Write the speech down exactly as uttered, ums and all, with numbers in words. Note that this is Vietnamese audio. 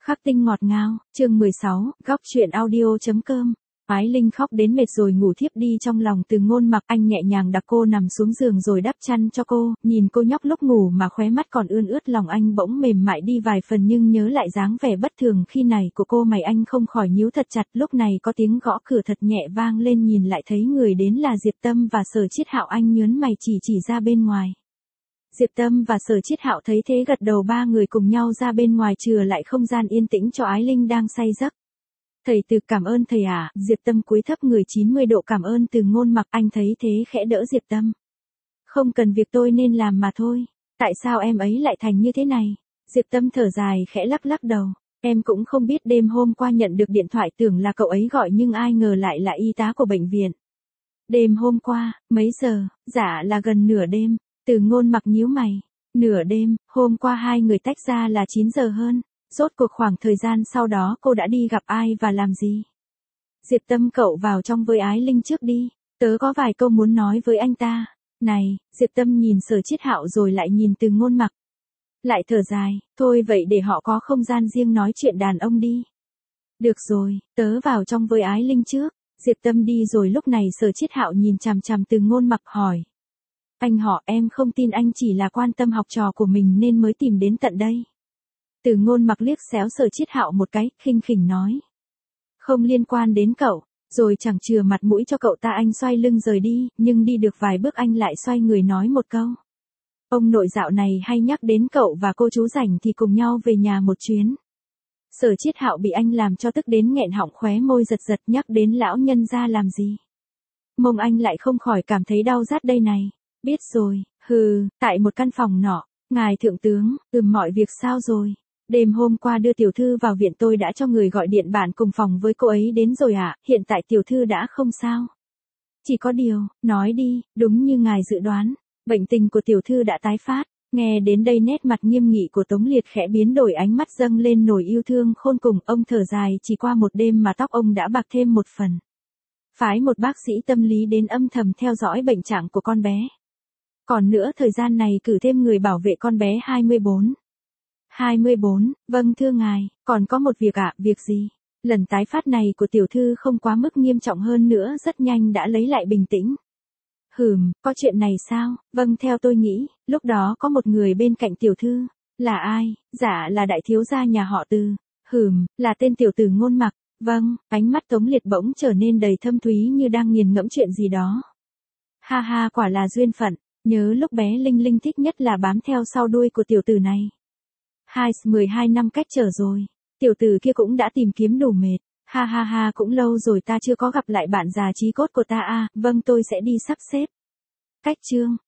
Khắc tinh ngọt ngào, chương mười sáu, góc truyện audio.com. Ái Linh khóc đến mệt rồi ngủ thiếp đi trong lòng Từ Ngôn Mặc. Anh nhẹ nhàng đặt cô nằm xuống giường rồi đắp chăn cho cô, nhìn cô nhóc lúc ngủ mà khóe mắt còn ươn ướt, lòng anh bỗng mềm mại đi vài phần, nhưng nhớ lại dáng vẻ bất thường khi này của cô, mày anh không khỏi nhíu thật chặt. Lúc này có tiếng gõ cửa thật nhẹ vang lên, nhìn lại thấy người đến là Diệp Tâm và Sở Chiết Hạo. Anh nhớn mày chỉ chỉ ra bên ngoài. Diệp Tâm và Sở Chiết Hạo thấy thế gật đầu, ba người cùng nhau ra bên ngoài chừa lại không gian yên tĩnh cho Ái Linh đang say giấc. Thầy Từ, cảm ơn thầy ạ. À. Diệp Tâm cúi thấp người chín mươi độ cảm ơn Từ Ngôn Mặc. Anh thấy thế khẽ đỡ Diệp Tâm. Không cần, việc tôi nên làm mà thôi. Tại sao em ấy lại thành như thế này? Diệp Tâm thở dài khẽ lắc lắc đầu. Em cũng không biết, đêm hôm qua nhận được điện thoại tưởng là cậu ấy gọi nhưng ai ngờ lại là y tá của bệnh viện. Đêm hôm qua, mấy giờ? Dạ là gần nửa đêm. Từ Ngôn Mặc nhíu mày. Nửa đêm, hôm qua hai người tách ra là chín giờ hơn. Rốt cuộc khoảng thời gian sau đó cô đã đi gặp ai và làm gì? Diệp Tâm, cậu vào trong với Ái Linh trước đi. Tớ có vài câu muốn nói với anh ta. Này, Diệp Tâm nhìn Sở Chiết Hạo rồi lại nhìn Từ Ngôn Mặc. Lại thở dài, thôi vậy để họ có không gian riêng nói chuyện đàn ông đi. Được rồi, tớ vào trong với Ái Linh trước. Diệp Tâm đi rồi, lúc này Sở Chiết Hạo nhìn chằm chằm Từ Ngôn Mặc hỏi. Anh họ, em không tin anh chỉ là quan tâm học trò của mình nên mới tìm đến tận đây. Từ Ngôn Mặc liếc xéo Sở Chiết Hạo một cái, khinh khỉnh nói. Không liên quan đến cậu, rồi chẳng chừa mặt mũi cho cậu ta. Anh xoay lưng rời đi, nhưng đi được vài bước anh lại xoay người nói một câu. Ông nội dạo này hay nhắc đến cậu và cô chú, rảnh thì cùng nhau về nhà một chuyến. Sở Chiết Hạo bị anh làm cho tức đến nghẹn họng, khóe môi giật giật, nhắc đến lão nhân gia làm gì. Mông anh lại không khỏi cảm thấy đau rát đây này. Biết rồi, hừ, tại một căn phòng nọ. Ngài thượng tướng, ừm, mọi việc sao rồi? Đêm hôm qua đưa tiểu thư vào viện, tôi đã cho người gọi điện bạn cùng phòng với cô ấy đến rồi ạ. À? Hiện tại tiểu thư đã không sao. Chỉ có điều, nói đi, đúng như ngài dự đoán, bệnh tình của tiểu thư đã tái phát. Nghe đến đây nét mặt nghiêm nghị của Tống Liệt khẽ biến đổi, ánh mắt dâng lên nỗi yêu thương khôn cùng. Ông thở dài, chỉ qua một đêm mà tóc ông đã bạc thêm một phần. Phái một bác sĩ tâm lý đến âm thầm theo dõi bệnh trạng của con bé. Còn nữa thời gian này cử thêm người bảo vệ con bé. hai mươi bốn. hai mươi bốn, vâng thưa ngài, còn có một việc ạ. À, việc gì? Lần tái phát này của tiểu thư không quá mức nghiêm trọng, hơn nữa rất nhanh đã lấy lại bình tĩnh. Hừm, có chuyện này sao? Vâng, theo tôi nghĩ, lúc đó có một người bên cạnh tiểu thư. Là ai? Dạ là đại thiếu gia nhà họ Từ. Hừm, là tên tiểu tử Ngôn Mặc. Vâng, ánh mắt Tống Liệt bỗng trở nên đầy thâm thúy như đang nghiền ngẫm chuyện gì đó. Ha ha, quả là duyên phận. Nhớ lúc bé Linh Linh thích nhất là bám theo sau đuôi của tiểu tử này. Hai, mười hai năm cách trở rồi. Tiểu tử kia cũng đã tìm kiếm đủ mệt. Ha ha ha, cũng lâu rồi ta chưa có gặp lại bạn già chí cốt của ta. À, vâng, tôi sẽ đi sắp xếp. Cách chương.